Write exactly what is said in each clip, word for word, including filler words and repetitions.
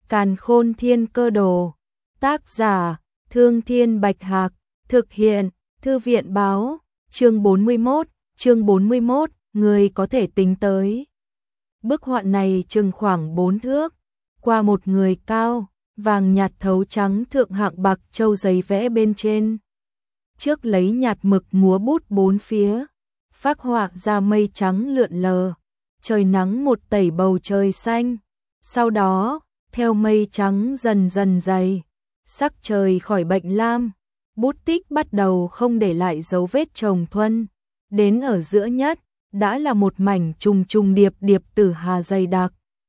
Càn Khôn Thiên Cơ Đồ. Tác giả: Thương Thiên Bạch Hạc. Thực hiện: Thư viện Báo. Chương bốn mươi mốt. Chương bốn mươi mốt. Người có thể tính tới. Bức họa này chừng khoảng bốn thước, qua một người cao, vàng nhạt thấu trắng thượng hạng bạc châu giấy vẽ bên trên. Trước lấy nhạt mực múa bút bốn phía, phác họa ra mây trắng lượn lờ, trời nắng một tẩy bầu trời xanh. Sau đó, theo mây trắng dần dần dày, sắc trời khỏi bệnh lam, bút tích bắt đầu không để lại dấu vết trồng thuân. Đến ở giữa nhất, đã là một mảnh trùng trùng điệp điệp tử hà dày đặc,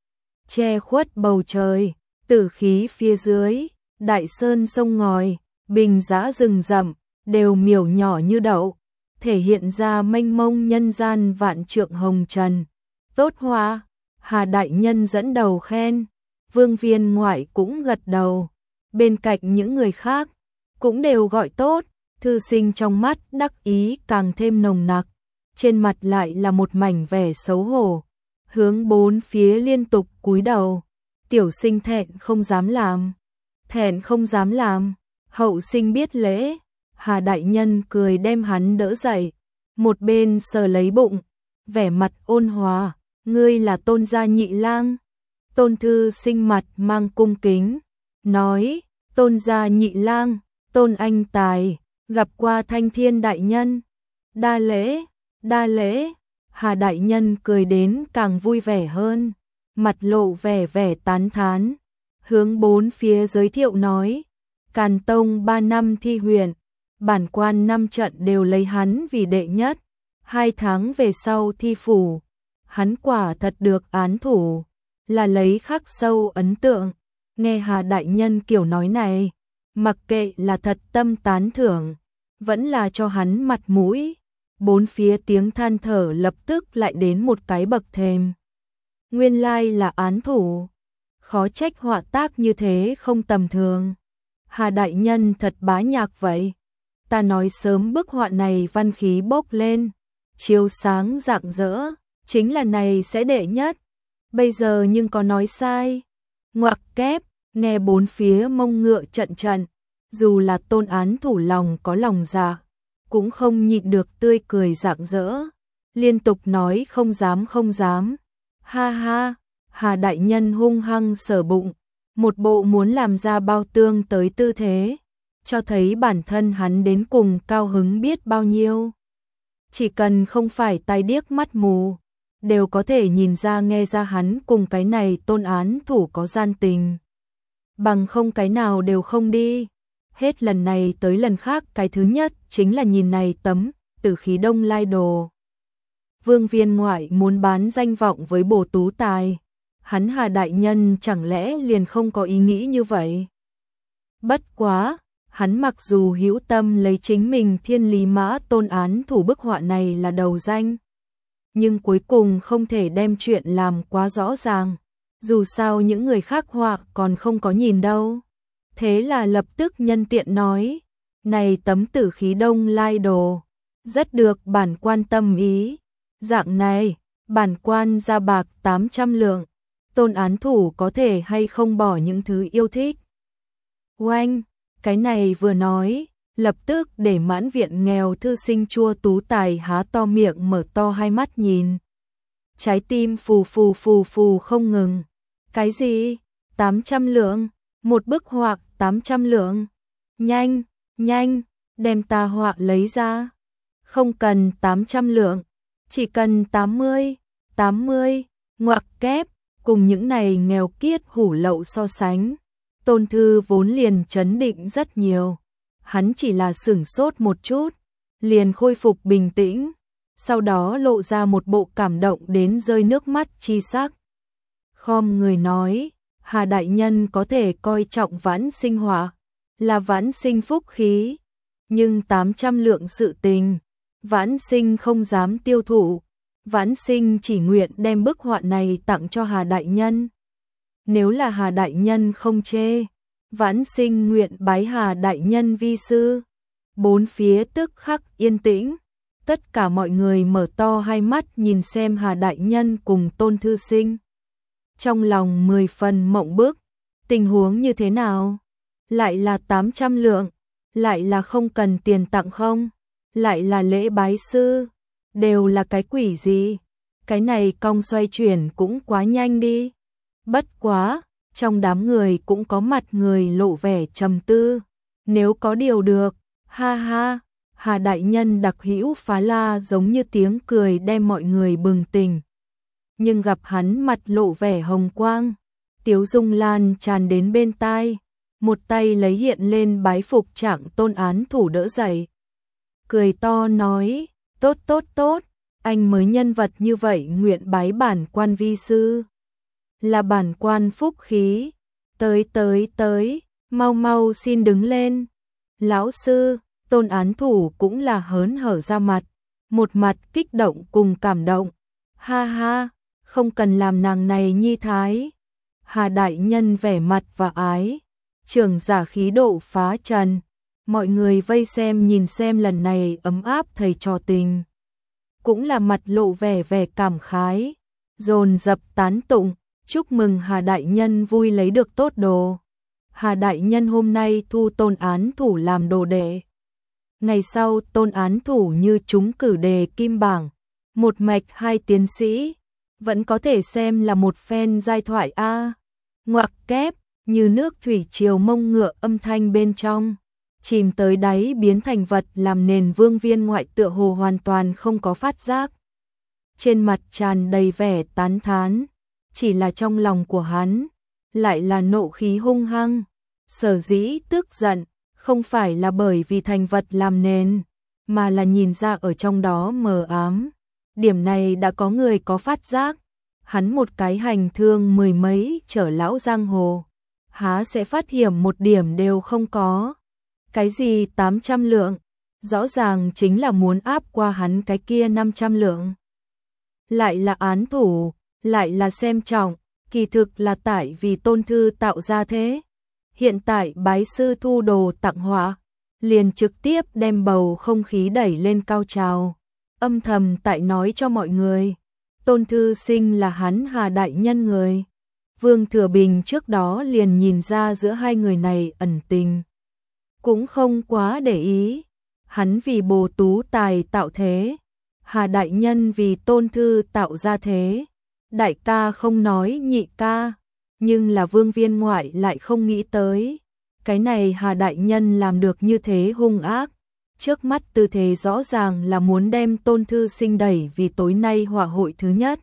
che khuất bầu trời. Tử khí phía dưới, đại sơn sông ngòi, bình dã rừng rậm, đều miểu nhỏ như đậu, thể hiện ra mênh mông nhân gian vạn trượng hồng trần. Tốt hoa, Hà đại nhân dẫn đầu khen, Vương Viên Ngoại cũng gật đầu, bên cạnh những người khác cũng đều gọi tốt. Thư sinh trong mắt đắc ý càng thêm nồng nặc, trên mặt lại là một mảnh vẻ xấu hổ, hướng bốn phía liên tục cúi đầu. Tiểu sinh thẹn không dám làm, thẹn không dám làm, hậu sinh biết lễ. Hà đại nhân cười đem hắn đỡ dậy, một bên sờ lấy bụng, vẻ mặt ôn hòa. Ngươi là Tôn gia nhị lang? Tôn thư sinh mặt mang cung kính, nói: Tôn gia nhị lang, Tôn anh tài, gặp qua Thanh Thiên đại nhân. Đa lễ, đa lễ. Hà đại nhân cười đến càng vui vẻ hơn, mặt lộ vẻ vẻ tán thán, hướng bốn phía giới thiệu nói: Càn Tông ba năm thi huyền, bản quan năm trận đều lấy hắn vì đệ nhất. Hai tháng về sau thi phủ, hắn quả thật được án thủ, là lấy khắc sâu ấn tượng. Nghe Hà đại nhân kiểu nói này, mặc kệ là thật tâm tán thưởng, vẫn là cho hắn mặt mũi, bốn phía tiếng than thở lập tức lại đến một cái bậc thềm. Nguyên lai là án thủ, khó trách họa tác như thế không tầm thường. Hà đại nhân thật bá nhạc vậy. Ta nói sớm bức họa này văn khí bốc lên, chiếu sáng rạng rỡ, chính là này sẽ đệ nhất. Bây giờ nhưng có nói sai. Ngoặc kép, nghe bốn phía mông ngựa trận trận, dù là Tôn án thủ lòng có lòng dạ, cũng không nhịn được tươi cười rạng rỡ, liên tục nói không dám không dám. Ha ha, Hà đại nhân hung hăng sờ bụng, một bộ muốn làm ra bao tương tới tư thế, cho thấy bản thân hắn đến cùng cao hứng biết bao nhiêu. Chỉ cần không phải tai điếc mắt mù, đều có thể nhìn ra nghe ra hắn cùng cái này Tôn án thủ có gian tình. Bằng không cái nào đều không đi. Hết lần này tới lần khác cái thứ nhất chính là nhìn này tấm Tử khí Đông Lai Đồ. Vương Viên Ngoại muốn bán danh vọng với Bổ Tú Tài, hắn Hà đại nhân chẳng lẽ liền không có ý nghĩ như vậy? Bất quá, hắn mặc dù hữu tâm lấy chính mình Thiên Lý Mã Tôn án thủ bức họa này là đầu danh, nhưng cuối cùng không thể đem chuyện làm quá rõ ràng, dù sao những người khác họa còn không có nhìn đâu. Thế là lập tức nhân tiện nói: Này tấm Tử khí Đông Lai Đồ, rất được bản quan tâm ý. Dạng này, bản quan ra bạc tám trăm lượng, Tôn án thủ có thể hay không bỏ những thứ yêu thích? Oanh, cái này vừa nói, lập tức để mãn viện nghèo thư sinh Chua Tú Tài há to miệng mở to hai mắt nhìn. Trái tim phù phù phù phù không ngừng. Cái gì? tám trăm lượng? Một bức họa tám trăm lượng? Nhanh, nhanh, đem ta họa lấy ra. Không cần tám trăm lượng, chỉ cần tám mươi, tám mươi. Ngoặc kép, cùng những này nghèo kiết hủ lậu so sánh, Tôn thư vốn liền chấn định rất nhiều. Hắn chỉ là sửng sốt một chút, liền khôi phục bình tĩnh, sau đó lộ ra một bộ cảm động đến rơi nước mắt chi sắc. Khom người nói: Hà đại nhân có thể coi trọng vãn sinh họa, là vãn sinh phúc khí, nhưng tám trăm lượng sự tình, vãn sinh không dám tiêu thụ, vãn sinh chỉ nguyện đem bức họa này tặng cho Hà đại nhân. Nếu là Hà đại nhân không chê, vãn sinh nguyện bái Hà đại nhân vi sư. Bốn phía tức khắc yên tĩnh, tất cả mọi người mở to hai mắt nhìn xem Hà đại nhân cùng Tôn thư sinh. Trong lòng mười phần mộng bức, Tình huống như thế nào? Lại là tám trăm lượng, lại là không cần tiền tặng không? Lại là lễ bái sư, đều là cái quỷ gì? Cái này cong xoay chuyển cũng quá nhanh đi. Bất quá, trong đám người cũng có mặt người lộ vẻ trầm tư. Nếu có điều được, ha ha, Hà đại nhân đặc hữu phá la giống như tiếng cười đem mọi người bừng tỉnh. Nhưng gặp hắn mặt lộ vẻ hồng quang, tiếu dung lan tràn đến bên tai, một tay lấy hiện lên bái phục Trạng Tôn án thủ đỡ dậy. Cười to nói, tốt tốt tốt, anh mới nhân vật như vậy nguyện bái bản quan vi sư. Là bản quan phúc khí, tới tới tới, mau mau xin đứng lên. Lão sư, Tôn án thủ cũng là hớn hở ra mặt, một mặt kích động cùng cảm động. Ha ha, không cần làm nàng này nhi thái. Hà đại nhân vẻ mặt và ái, trưởng giả khí độ phá trần. Mọi người vây xem nhìn xem lần này ấm áp thầy trò tình. Cũng là mặt lộ vẻ vẻ cảm khái, dồn dập tán tụng, chúc mừng Hà đại nhân vui lấy được tốt đồ. Hà đại nhân hôm nay thu Tôn án thủ làm đồ đệ. Ngày sau Tôn án thủ như trúng cử đề kim bảng, một mạch hai tiến sĩ, vẫn có thể xem là một phen giai thoại a. Ngoặc kép, như nước thủy triều mông ngựa âm thanh bên trong, chìm tới đáy biến thành vật làm nền Vương Viên Ngoại tựa hồ hoàn toàn không có phát giác. Trên mặt tràn đầy vẻ tán thán, chỉ là trong lòng của hắn lại là nộ khí hung hăng. Sở dĩ tức giận, không phải là bởi vì thành vật làm nền, mà là nhìn ra ở trong đó mờ ám. Điểm này đã có người có phát giác. Hắn một cái hành thương mười mấy trở lão giang hồ, há sẽ phát hiểm một điểm đều không có. Cái gì tám trăm lượng, rõ ràng chính là muốn áp qua hắn cái kia năm trăm lượng. Lại là án thủ, lại là xem trọng, kỳ thực là tại vì Tôn thư tạo ra thế. Hiện tại bái sư thu đồ tặng họa, liền trực tiếp đem bầu không khí đẩy lên cao trào, âm thầm tại nói cho mọi người, Tôn thư sinh là hắn Hà đại nhân người. Vương Thừa Bình trước đó liền nhìn ra giữa hai người này ẩn tình, cũng không quá để ý. Hắn vì bồ tú tài tạo thế, Hà đại nhân vì Tôn thư tạo ra thế. Đại ca không nói nhị ca, nhưng là Vương Viên Ngoại lại không nghĩ tới. Cái này Hà đại nhân làm được như thế hung ác. Trước mắt tư thế rõ ràng là muốn đem Tôn thư sinh đẩy vì tối nay họa hội thứ nhất.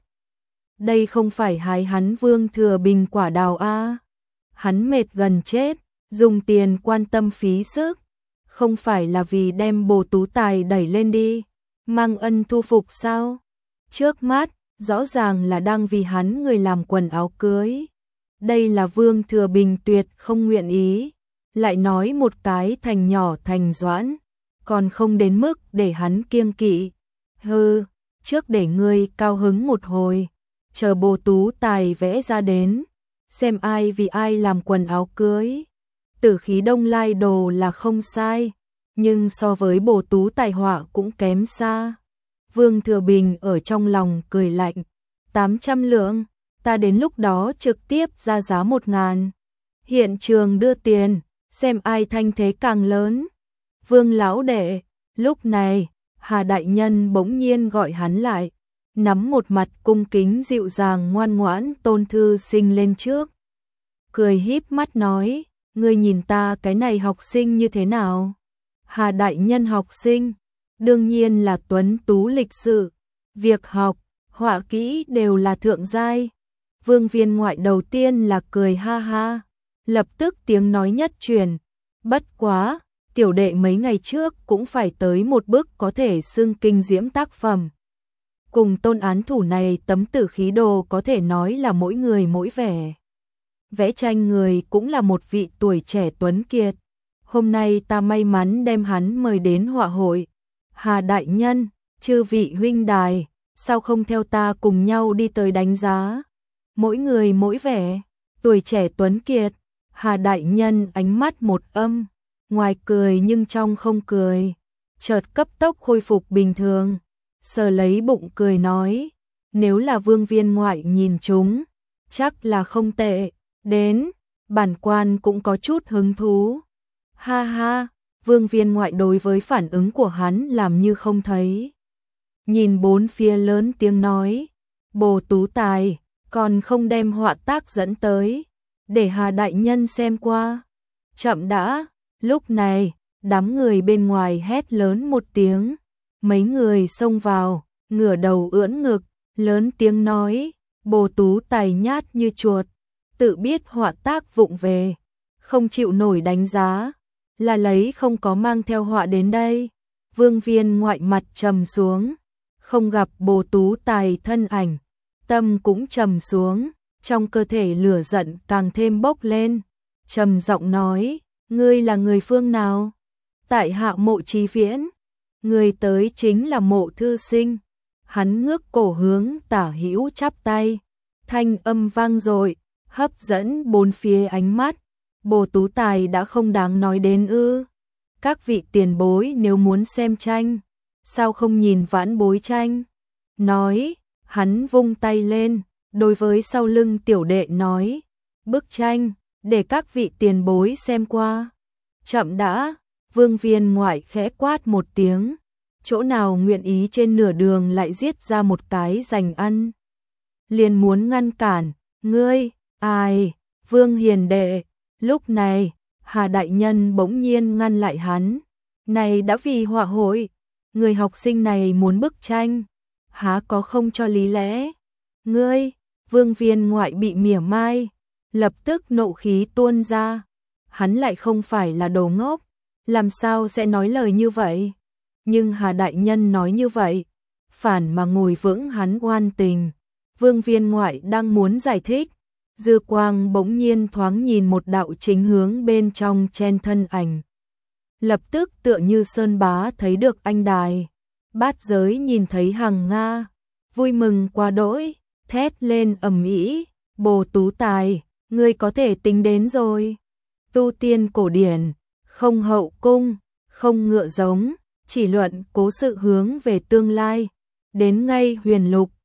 Đây không phải hái hắn Vương Thừa Bình quả đào a. Hắn mệt gần chết, dùng tiền quan tâm phí sức, không phải là vì đem bồ tú tài đẩy lên đi, mang ân thu phục sao? Trước mắt, rõ ràng là đang vì hắn người làm quần áo cưới. Đây là Vương Thừa Bình tuyệt không nguyện ý, lại nói một cái thành nhỏ thành doãn, còn không đến mức để hắn kiêng kỵ. Hừ, trước để ngươi cao hứng một hồi, chờ bồ tú tài vẽ ra đến, xem ai vì ai làm quần áo cưới. Tử khí Đông Lai đồ là không sai, nhưng so với bồ tú tài họa cũng kém xa. Vương Thừa Bình ở trong lòng cười lạnh, tám trăm lượng, ta đến lúc đó trực tiếp ra giá một ngàn. Hiện trường đưa tiền, xem ai thanh thế càng lớn. Vương lão đệ, lúc này, Hà đại nhân bỗng nhiên gọi hắn lại, nắm một mặt cung kính dịu dàng ngoan ngoãn Tôn thư sinh lên trước. Cười híp mắt nói, ngươi nhìn ta cái này học sinh như thế nào? Hà đại nhân học sinh, đương nhiên là tuấn tú lịch sự, việc học, họa kỹ đều là thượng giai. Vương Viên Ngoại đầu tiên là cười ha ha, lập tức tiếng nói nhất truyền, bất quá, tiểu đệ mấy ngày trước cũng phải tới một bức có thể xưng kinh diễm tác phẩm. Cùng Tôn án thủ này tấm tử khí đồ có thể nói là mỗi người mỗi vẻ. Vẽ tranh người cũng là một vị tuổi trẻ tuấn kiệt. Hôm nay ta may mắn đem hắn mời đến họa hội. Hà đại nhân, chư vị huynh đài, sao không theo ta cùng nhau đi tới đánh giá? Mỗi người mỗi vẻ, tuổi trẻ tuấn kiệt. Hà đại nhân ánh mắt một âm, ngoài cười nhưng trong không cười, chợt cấp tốc khôi phục bình thường, sờ lấy bụng cười nói, nếu là Vương Viên Ngoại nhìn chúng, chắc là không tệ, đến, Bản quan cũng có chút hứng thú. Ha ha, Vương Viên Ngoại đối với phản ứng của hắn làm như không thấy. Nhìn bốn phía lớn tiếng nói, Bồ Tú Tài, còn không đem họa tác dẫn tới, để Hà đại nhân xem qua. Chậm đã, lúc này, đám người bên ngoài hét lớn một tiếng, mấy người xông vào, ngửa đầu ưỡn ngực, lớn tiếng nói, Bồ Tú Tài nhát như chuột, tự biết họa tác vụng về, không chịu nổi đánh giá, là lấy không có mang theo họa đến đây. Vương Viên Ngoại mặt trầm xuống, không gặp Bồ Tú Tài thân ảnh, tâm cũng trầm xuống, trong cơ thể lửa giận càng thêm bốc lên, trầm giọng nói, ngươi là người phương nào? Tại hạ Mộ Chí Viễn, người tới chính là Mộ thư sinh. Hắn ngước cổ hướng Tả Hữu chắp tay, thanh âm vang dội, hấp dẫn bốn phía ánh mắt. Bồ Tú Tài đã không đáng nói đến ư? Các vị tiền bối nếu muốn xem tranh, sao không nhìn vãn bối tranh? Nói, hắn vung tay lên, đối với sau lưng tiểu đệ nói, bức tranh, để các vị tiền bối xem qua. Chậm đã, Vương Viên Ngoại khẽ quát một tiếng, chỗ nào nguyện ý trên nửa đường lại giết ra một cái dành ăn. Liền muốn ngăn cản, ngươi, ai, Vương Hiền Đệ. Lúc này, Hà đại nhân bỗng nhiên ngăn lại hắn, này đã vì họa hội, người học sinh này muốn bức tranh, há có không cho lý lẽ. Ngươi, Vương Viên Ngoại bị mỉa mai, lập tức nộ khí tuôn ra, hắn lại không phải là đồ ngốc, làm sao sẽ nói lời như vậy. Nhưng Hà đại nhân nói như vậy, phản mà ngồi vững hắn oan tình. Vương Viên Ngoại đang muốn giải thích, dư quang bỗng nhiên thoáng nhìn một đạo chính hướng bên trong chen thân ảnh. Lập tức tựa như Sơn Bá thấy được anh đài, Bát Giới nhìn thấy Hằng Nga, vui mừng quá đỗi, thét lên ầm ĩ, Bồ Tú Tài, ngươi có thể tính đến rồi. Tu tiên cổ điển, không hậu cung, không ngựa giống, chỉ luận cố sự hướng về tương lai, đến ngay huyền lục,